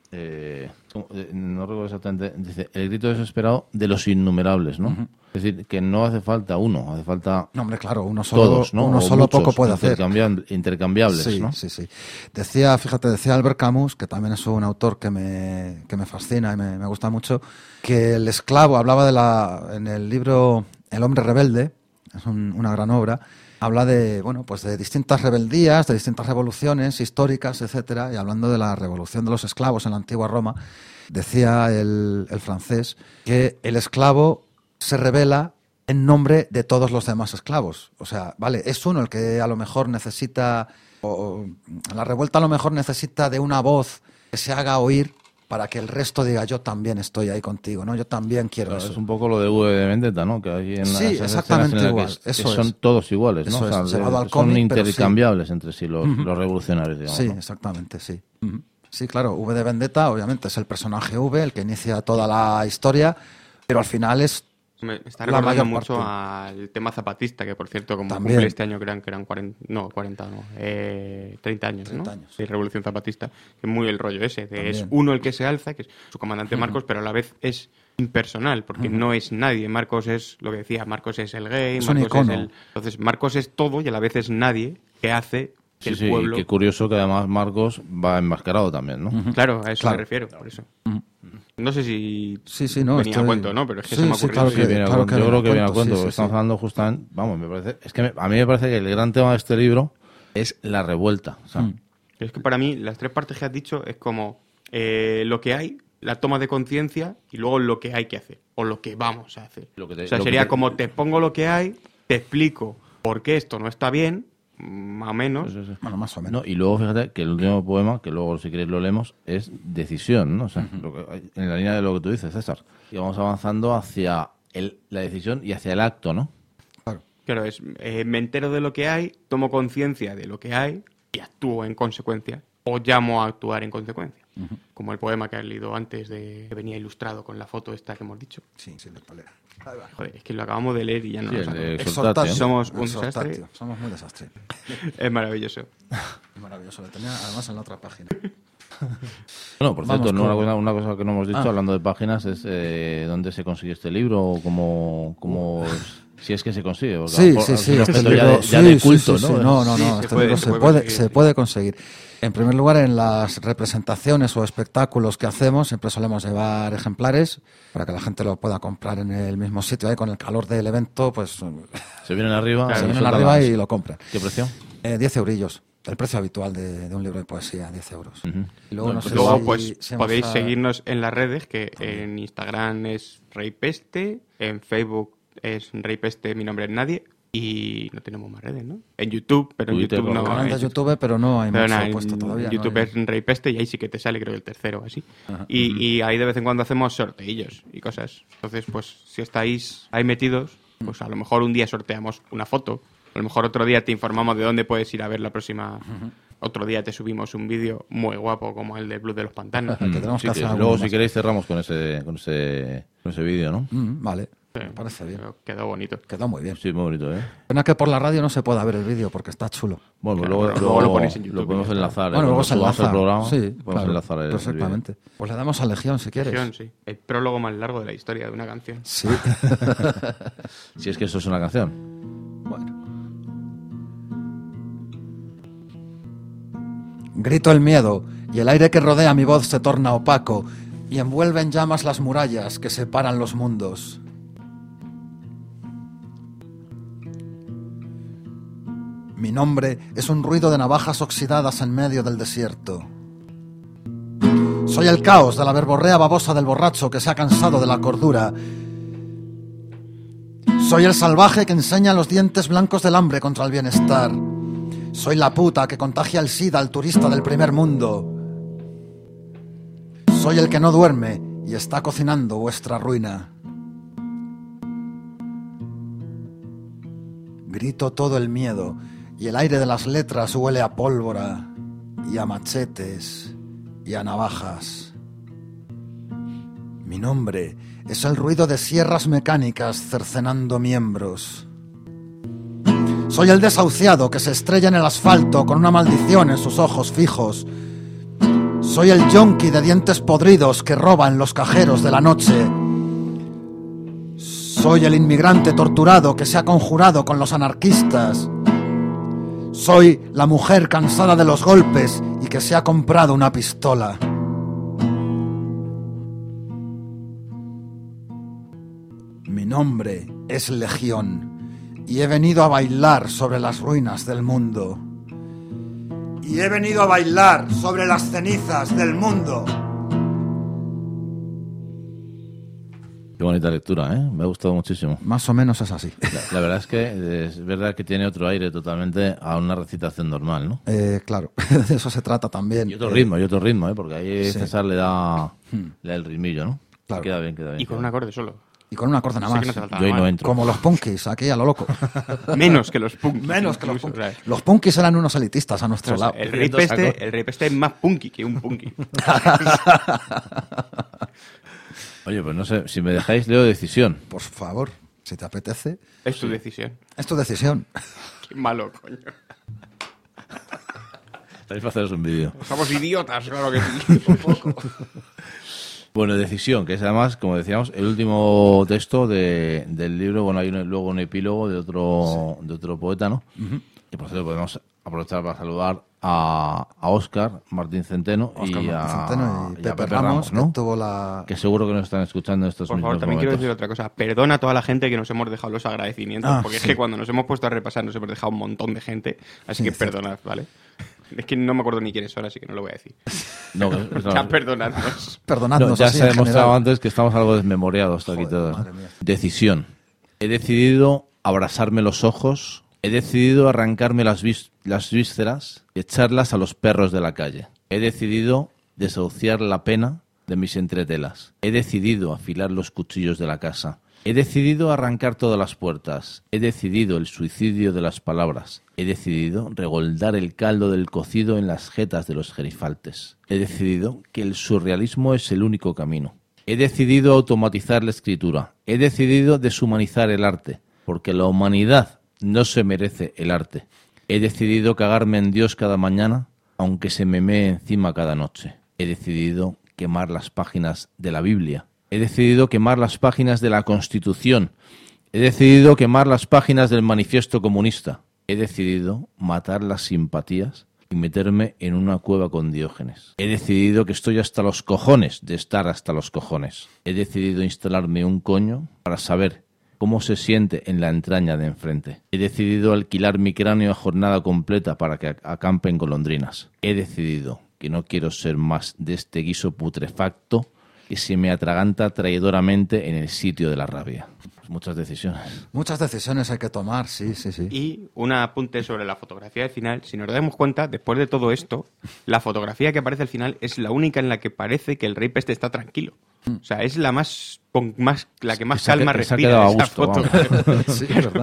Eh, no recuerdo exactamente, dice, el grito desesperado de los innumerables, ¿no? Uh-huh. Es decir, que no hace falta uno, hace falta no, hombre, claro, uno solo, todos, ¿no? Uno o solo muchos, poco puede hacer. Intercambiables, sí, ¿no? Sí, sí. Decía, fíjate, decía Albert Camus, que también es un autor que me, que me fascina y me, me gusta mucho, que el esclavo, hablaba de la, en el libro El hombre rebelde, es un, una gran obra, habla de, bueno, pues de distintas rebeldías, de distintas revoluciones históricas, etcétera, y hablando de la revolución de los esclavos en la antigua Roma, decía el, el francés que el esclavo se rebela en nombre de todos los demás esclavos. O sea, vale, es uno el que a lo mejor necesita, o la revuelta a lo mejor necesita de una voz que se haga oír para que el resto diga, yo también estoy ahí contigo, ¿no? Yo también quiero claro, eso. Es un poco lo de V de Vendetta, ¿no? Que hay en sí, esas exactamente escenas en igual. que, eso que son es. todos iguales, ¿no? Eso O sea, es, de, al son cómic, intercambiables sí. entre sí los, uh-huh. los revolucionarios, digamos. Sí, ¿no? exactamente, sí. Uh-huh. Sí, claro, V de Vendetta, obviamente, es el personaje V, el que inicia toda la historia, pero al final es Me está recordando mucho parte. al tema zapatista, que por cierto, como También. cumple este año, crean que eran cuarenta, no, cuarenta, no, eh, treinta años, treinta ¿no? años. De Revolución Zapatista, que es muy el rollo ese, de es También. uno el que se alza, que es su comandante uh-huh. Marcos, pero a la vez es impersonal, porque uh-huh. no es nadie. Marcos es lo que decía, Marcos es el gay, es Marcos un icono. es el... Entonces, Marcos es todo y a la vez es nadie que hace que sí, el pueblo... Sí, y qué curioso que además Marcos va enmascarado también, ¿no? Uh-huh. Claro, a eso claro. me refiero, por eso. Uh-huh. No sé si sí, sí, no, venía estoy... a cuento, ¿no? Pero es que sí, se me ha sí, ocurrido. claro que, sí, viene claro a, que yo creo que viene a cuento, sí, sí, estamos sí. hablando justamente, vamos, me parece, es que me, a mí me parece que el gran tema de este libro es la revuelta. O sea, mm. Es que para mí las tres partes que has dicho es como eh, lo que hay, la toma de conciencia y luego lo que hay que hacer o lo que vamos a hacer. Lo que te, o sea, lo sería que te... como te pongo lo que hay, te explico por qué esto no está bien, más o menos. Sí, sí, sí. Bueno, más o menos. No, y luego fíjate que el último poema, que luego si queréis lo leemos, es Decisión, ¿no? O sea, uh-huh. lo que, en la línea de lo que tú dices, César. Y vamos avanzando hacia el, la decisión y hacia el acto, ¿no? Claro. Claro, es eh, me entero de lo que hay, tomo conciencia de lo que hay y actúo en consecuencia. O llamo a actuar en consecuencia. Uh-huh. Como el poema que has leído antes, de que venía ilustrado con la foto esta que hemos dicho. Sí, sí, lo leo. Joder, es que lo acabamos de leer y ya no sí, lo sabemos. Exhortatio. Somos un Exhortatio. desastre. Somos muy desastre. Es maravilloso. Es maravilloso. Lo tenía además en la otra página. Bueno, por cierto, Vamos no, con... una, cosa, una cosa que no hemos dicho, ah. hablando de páginas, es eh, dónde se consigue este libro o cómo... cómo si es que se consigue. Porque Sí, por, sí, sí. Este Este ya libro, de, ya sí, de culto, sí, sí, ¿no? sí. No, no, Sí, no. se Este puede, libro se se puede puede, conseguir. se puede conseguir. En primer lugar, en las representaciones o espectáculos que hacemos, siempre solemos llevar ejemplares para que la gente lo pueda comprar en el mismo sitio. Ahí con el calor del evento, pues Se vienen arriba. se y vienen sueltan arriba las- y lo compran. ¿Qué precio? Eh, diez eurillos. El precio habitual de, de un libro de poesía, diez euros. Uh-huh. Y luego, Bueno, no pues sé Luego, si- pues, si vamos podéis a- seguirnos en las redes, que en Instagram es Reypeste, en Facebook es Reypeste, mi nombre es Nadie, y no tenemos más redes, ¿no? En YouTube, pero en Twitter, YouTube no. por Canal en- de YouTube, pero no hay pero más nada, en puesto todavía. no YouTube hay- es Reypeste y ahí sí que te sale, creo, el tercero o así. Ajá. Y, y ahí de vez en cuando hacemos sorteillos y cosas. Entonces, pues, si estáis ahí metidos, pues a lo mejor un día sorteamos una foto. A lo mejor otro día te informamos de dónde puedes ir a ver la próxima... Ujú. Otro día te subimos un vídeo muy guapo como el de Blues de los Pantanos. Que tenemos Sí, que que hacer algo luego, más. si queréis, cerramos con ese, con ese, con ese vídeo, ¿no? Mm, vale, Sí, me parece bien. pero quedó bonito. Quedó muy bien. Sí, muy bonito, ¿eh? Pena que por la radio no se pueda ver el vídeo porque está chulo. Bueno, Claro, luego, pero luego luego lo ponéis en YouTube lo podemos y ya está. enlazar. ¿eh? Bueno, luego Cuando se subamos enlaza. el programa, Sí, podemos claro, enlazar el perfectamente. Pues le damos a Legión si quieres. Legión, sí. El prólogo más largo de la historia de una canción. Sí. vídeo. Si es que eso es una canción. Bueno. Grito el miedo y el aire que rodea mi voz se torna opaco y envuelve en llamas las murallas que separan los mundos. Mi nombre es un ruido de navajas oxidadas en medio del desierto. Soy el caos de la verborrea babosa del borracho que se ha cansado de la cordura. Soy el salvaje que enseña los dientes blancos del hambre contra el bienestar. Soy la puta que contagia el SIDA al turista del primer mundo. Soy el que no duerme y está cocinando vuestra ruina. Grito todo el miedo y el aire de las letras huele a pólvora y a machetes y a navajas. Mi nombre es el ruido de sierras mecánicas cercenando miembros. Soy el desahuciado que se estrella en el asfalto con una maldición en sus ojos fijos. Soy el yonki de dientes podridos que roba en los cajeros de la noche. Soy el inmigrante torturado que se ha conjurado con los anarquistas. Soy la mujer cansada de los golpes y que se ha comprado una pistola. Mi nombre es Legión y he venido a bailar sobre las ruinas del mundo. Y he venido a bailar sobre las cenizas del mundo. Qué bonita lectura, ¿eh? Me ha gustado muchísimo. Más o menos es así. La, la verdad es que es verdad que tiene otro aire totalmente a una recitación normal, ¿no? Eh, claro, de eso se trata también. Y otro eh, ritmo, y otro ritmo, ¿eh? Porque ahí sí. César le da, le da el ritmillo, ¿no? Claro. Queda bien, queda bien. Y con un acorde solo. Y con un acorde nada Sí más. que no hace falta Yo ahí nada no más. entro. Como los punkis, aquí a lo loco. Menos que los punkis. Menos que los incluso, punkis. o sea, Los punkis eran unos elitistas a nuestro lado. el rey Entonces, peste, saco- el rey peste es más punky que un punky. Oye, pues no sé, si me dejáis leo Decisión. Por favor, si te apetece, Es tu decisión. es tu decisión. Qué malo, coño. Estáis para haceros un vídeo. Somos idiotas, claro que sí. Un poco. Bueno, Decisión, que es además, como decíamos, el último texto de, del libro. Bueno, hay un- luego un epílogo de otro, de otro poeta, ¿no? Y por cierto, podemos aprovechar para saludar a, a Óscar Martín Centeno Oscar y, Martín a, Centeno y y a Pepe Ramos, ¿no? que tuvo la... Que seguro que nos están escuchando en estos Por mismos favor, también quiero momentos. decir otra cosa. Perdona a toda la gente que nos hemos dejado los agradecimientos, Ah, porque sí. es que cuando nos hemos puesto a repasar nos hemos dejado un montón de gente. Así Sí, que es cierto. perdonad, ¿vale? Es que no me acuerdo ni quiénes son, así que no lo voy a decir. No, pues, no, Ya, perdonadnos. Perdonadnos no, ya así se ha en demostrado general. antes que estamos algo desmemoriados aquí Joder, todos. madre mía. Decisión. He decidido abrazarme los ojos. He decidido arrancarme las, vis- las vísceras y echarlas a los perros de la calle. He decidido desahuciar la pena de mis entretelas. He decidido afilar los cuchillos de la casa. He decidido arrancar todas las puertas. He decidido el suicidio de las palabras. He decidido regoldar el caldo del cocido en las jetas de los gerifaltes. He decidido que el surrealismo es el único camino. He decidido automatizar la escritura. He decidido deshumanizar el arte, porque la humanidad no se merece el arte. He decidido cagarme en Dios cada mañana, aunque se me mee encima cada noche. He decidido quemar las páginas de la Biblia. He decidido quemar las páginas de la Constitución. He decidido quemar las páginas del Manifiesto Comunista. He decidido matar las simpatías y meterme en una cueva con Diógenes. He decidido que estoy hasta los cojones de estar hasta los cojones. He decidido instalarme un coño para saber cómo se siente en la entraña de enfrente. He decidido alquilar mi cráneo a jornada completa para que acampen golondrinas. He decidido que no quiero ser más de este guiso putrefacto que se me atraganta traidoramente en el sitio de la rabia. Pues muchas decisiones. Muchas decisiones hay que tomar, sí, sí, sí. Y un apunte sobre la fotografía del final. Si nos damos cuenta, después de todo esto, la fotografía que aparece al final es la única en la que parece que el rey peste está tranquilo. O sea, es la más, con más la que más Que se ha- calma que se ha respira quedado a de esa gusto, foto. vamos. Sí, es verdad.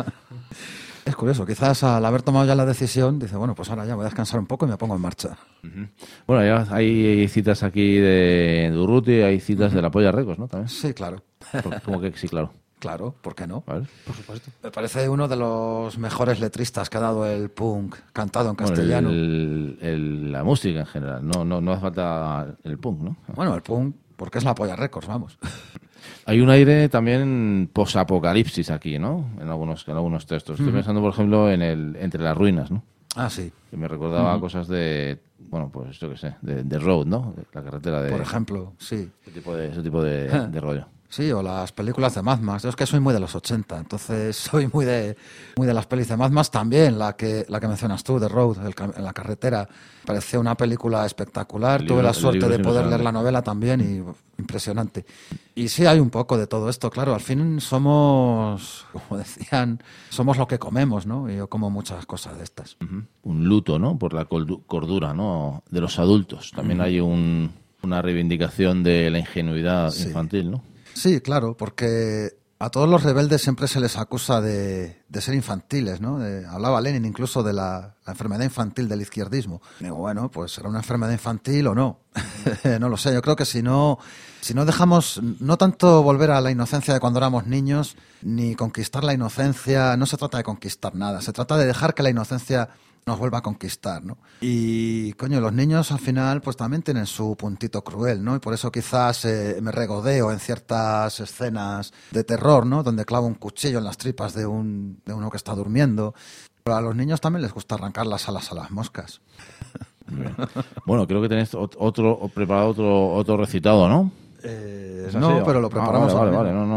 Es curioso, quizás al haber tomado ya la decisión, dice, bueno, pues ahora ya voy a descansar un poco y me pongo en marcha. Bueno, ya hay citas aquí de Durruti, hay citas de la Polla Records, ¿no? También. Sí, claro. Como que sí, claro. Claro, ¿por qué no? ¿Vale? Por supuesto. Me parece uno de los mejores letristas que ha dado el punk cantado en Bueno, castellano. el- el- la música en general, no, no, no hace falta el punk, ¿no? Bueno, el punk, porque es la Polla Records, vamos. Hay un aire también posapocalipsis aquí, ¿no? En algunos, en algunos textos. Estoy pensando, por ejemplo, en el Entre las ruinas, ¿no? Ah, sí. Que me recordaba cosas de, bueno, pues yo qué sé, de, de Road, ¿no? De la carretera de... Por ejemplo, sí. Ese tipo de, ese tipo de, de rollo. Sí, o las películas de Mad Max. Yo es que soy muy de los ochenta, entonces soy muy de muy de las pelis de Mad Max. También la que la que mencionas tú, The Road, el ca- en la carretera, pareció una película espectacular. El Tuve libro- la el suerte libro de es poder leer impresionante. la novela también y impresionante. Y sí hay un poco de todo esto, claro. Al fin somos, como decían, somos lo que comemos, ¿no? Y yo como muchas cosas de estas. Ujú. Un luto, ¿no? Por la coldu- cordura, ¿no? De los adultos. También hay un, una reivindicación de la ingenuidad Sí. infantil, ¿no? Sí, claro, porque a todos los rebeldes siempre se les acusa de, de ser infantiles, ¿no? De- hablaba Lenin incluso de la, la enfermedad infantil del izquierdismo. Y digo, bueno, pues será una enfermedad infantil o no. No lo sé, yo creo que si no, si no dejamos, no tanto volver a la inocencia de cuando éramos niños, ni conquistar la inocencia, no se trata de conquistar nada, se trata de dejar que la inocencia nos vuelva a conquistar, ¿no? Y, coño, los niños al final pues también tienen su puntito cruel, ¿no? Y por eso quizás eh, me regodeo en ciertas escenas de terror, ¿no? Donde clavo un cuchillo en las tripas de, un, de uno que está durmiendo. Pero a los niños también les gusta arrancar las alas a las moscas. Bien. Bueno, creo que tenéis otro preparado otro otro recitado, ¿no? Eh, no, pero lo preparamos ah, vale, ahora vale, vale, no,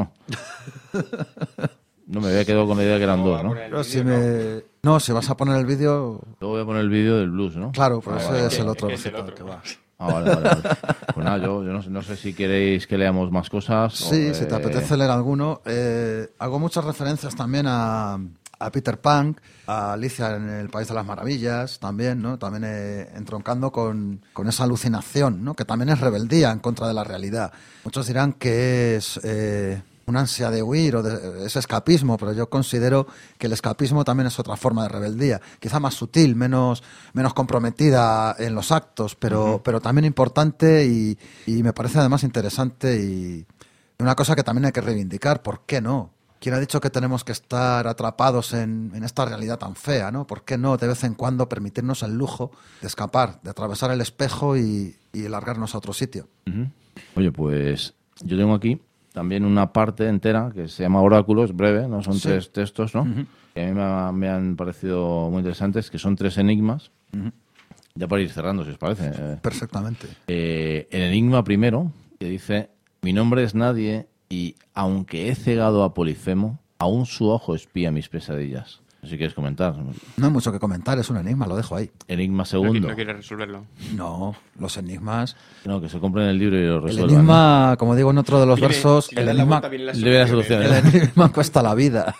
no. No me había quedado con la idea que eran dos, ¿no? Pero si me... No, si vas a poner el vídeo... Luego voy a poner el vídeo del blues, ¿no? Claro, pues ah, ese vale, es vale. el otro Es el recitado otro. que va. Ah, vale, vale, vale. Pues nada, yo, yo no, sé, no sé si queréis que leamos más cosas. Sí, o, si te eh, apetece leer alguno. Eh, hago muchas referencias también a, a Peter Pan, a Alicia en el País de las Maravillas, también, ¿no? También eh, entroncando con, con esa alucinación, ¿no? Que también es rebeldía en contra de la realidad. Muchos dirán que es... Eh, una ansia de huir o de ese escapismo, pero yo considero que el escapismo también es otra forma de rebeldía, quizá más sutil, menos, menos comprometida en los actos, pero, uh-huh. pero también importante y, y me parece además interesante y una cosa que también hay que reivindicar, ¿por qué no? ¿Quién ha dicho que tenemos que estar atrapados en, en esta realidad tan fea, ¿no? ¿Por qué no de vez en cuando permitirnos el lujo de escapar, de atravesar el espejo y, y largarnos a otro sitio? Uh-huh. Oye, pues yo tengo aquí también una parte entera que se llama Oráculos, breve, ¿no? Son sí. tres textos, ¿no? Uh-huh. Que a mí me, me han parecido muy interesantes, que son tres enigmas. Uh-huh. Ya para ir cerrando, si os parece. Perfectamente. Eh, el enigma primero, que dice: mi nombre es nadie y, aunque he cegado a Polifemo, aún su ojo espía mis pesadillas. Si quieres comentar. No hay mucho que comentar, es un enigma, lo dejo ahí. Enigma segundo. No quieres resolverlo. No, los enigmas... No, que se compren el libro y lo resuelvan. El enigma, como digo en otro de los viene, versos, si el le enigma... La le la solución, el enigma cuesta la vida.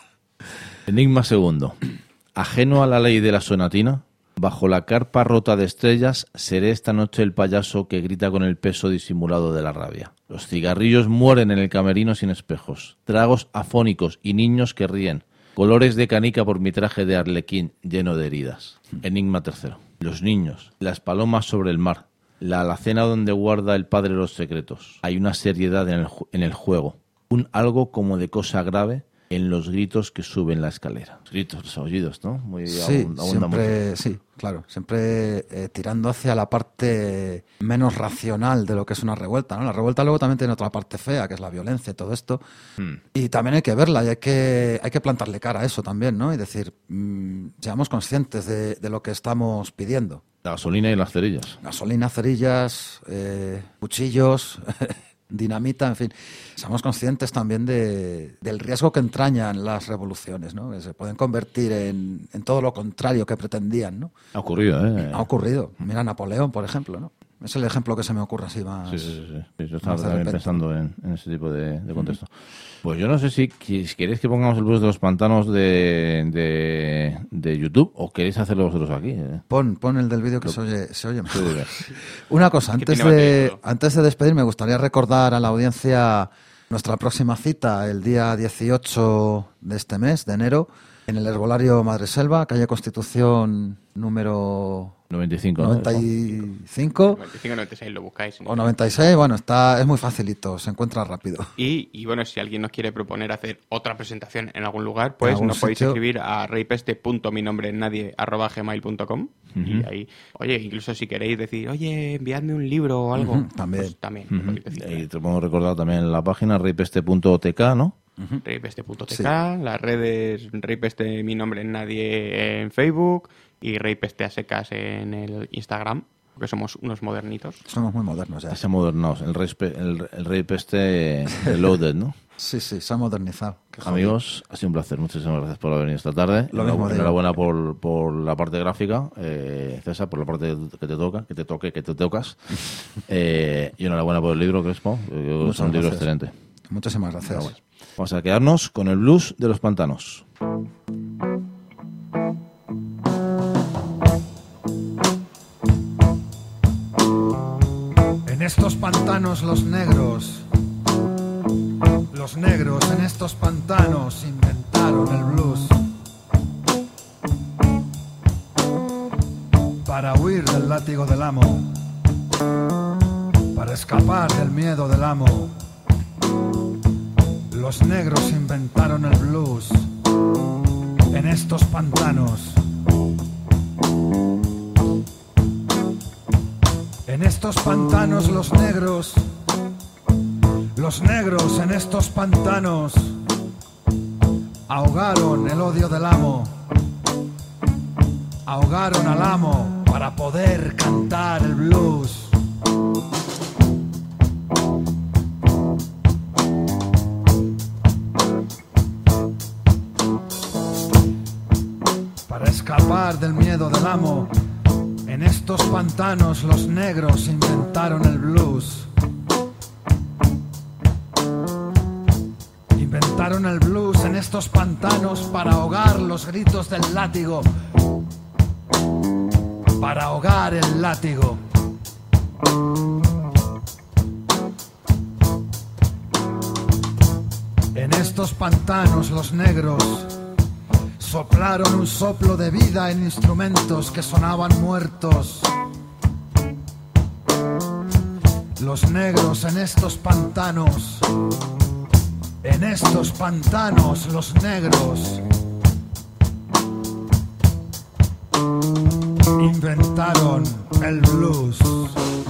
Enigma segundo. Ajeno a la ley de la sonatina, bajo la carpa rota de estrellas, seré esta noche el payaso que grita con el peso disimulado de la rabia. Los cigarrillos mueren en el camerino sin espejos. Tragos afónicos y niños que ríen. Colores de canica por mi traje de arlequín lleno de heridas. Enigma tercero. Los niños, las palomas sobre el mar, la alacena donde guarda el padre los secretos. Hay una seriedad en el, en el juego, un algo como de cosa grave en los gritos que suben la escalera. Los gritos, los aullidos, ¿no? Muy sí, abunda, siempre, sí, claro, siempre eh, tirando hacia la parte menos racional de lo que es una revuelta, ¿no? La revuelta luego también tiene otra parte fea, que es la violencia y todo esto. Hmm. Y también hay que verla y hay que, hay que plantarle cara a eso también, ¿no? Y decir, mmm, seamos conscientes de, de lo que estamos pidiendo. La gasolina y las cerillas. Gasolina, cerillas, eh, cuchillos... dinamita, en fin. Seamos conscientes también de, del riesgo que entrañan las revoluciones, ¿no? Que se pueden convertir en, en todo lo contrario que pretendían, ¿no? Ha ocurrido, ¿eh? Ha ocurrido. Mira Napoleón, por ejemplo, ¿no? Es el ejemplo que se me ocurre así más... Sí, sí, sí. sí. Yo estaba también pensando en, en ese tipo de, de contexto. Uh-huh. Pues yo no sé si, si queréis que pongamos el blues de los pantanos de, de, de YouTube o queréis hacerlo vosotros aquí. ¿eh? Pon, pon el del vídeo que se oye, se oye mejor. Una cosa, antes de, antes de despedir me gustaría recordar a la audiencia nuestra próxima cita el día dieciocho de este mes, de enero, en el Herbolario Madreselva, calle Constitución número... noventa y cinco, noventa y cinco, noventa y cinco, noventa y seis, lo buscáis. O noventa y seis, bueno, está, es muy facilito, se encuentra rápido. Y, y bueno, si alguien nos quiere proponer hacer otra presentación en algún lugar, pues algún nos sitio? podéis escribir a reypeste punto mi nombre en nadie arroba gmail punto com uh-huh. Y ahí, oye, incluso si queréis decir, oye, enviadme un libro o algo, uh-huh, también. pues también uh-huh. lo podéis decir. Y te podemos recordar también la página reypeste punto t k, ¿no? Uh-huh. reypeste punto t k, sí. Las redes reypeste mi nombre en nadie en Facebook y reypeste a secas en el Instagram, porque somos unos modernitos. Somos muy modernos ya. Se ha modernado, el, respe, el, el reypeste reloaded, ¿no? Sí, sí, se ha modernizado. Amigos, ha sido un placer. Muchísimas gracias por haber venido esta tarde. Lo mismo digo. Enhorabuena por, por la parte gráfica, eh, César, por la parte que te toca, que te toque, que te tocas. eh, y enhorabuena por el libro, Crespo. Es un libro excelente. Muchísimas gracias. Bueno, vamos a quedarnos con el blues de los pantanos. En estos pantanos los negros, los negros en estos pantanos inventaron el blues. látigo del amo, para escapar del miedo del amo. Los negros inventaron el blues en estos pantanos. En estos pantanos los negros, los negros en estos pantanos ahogaron el odio del amo, ahogaron al amo para poder cantar el blues. Para escapar del miedo del amo, en estos pantanos los negros inventaron el blues. Inventaron el blues en estos pantanos para ahogar los gritos del látigo. Para ahogar el látigo. En estos pantanos los negros soplaron un soplo de vida en instrumentos que sonaban muertos. Los negros en estos pantanos, en estos pantanos los negros inventaron el blues.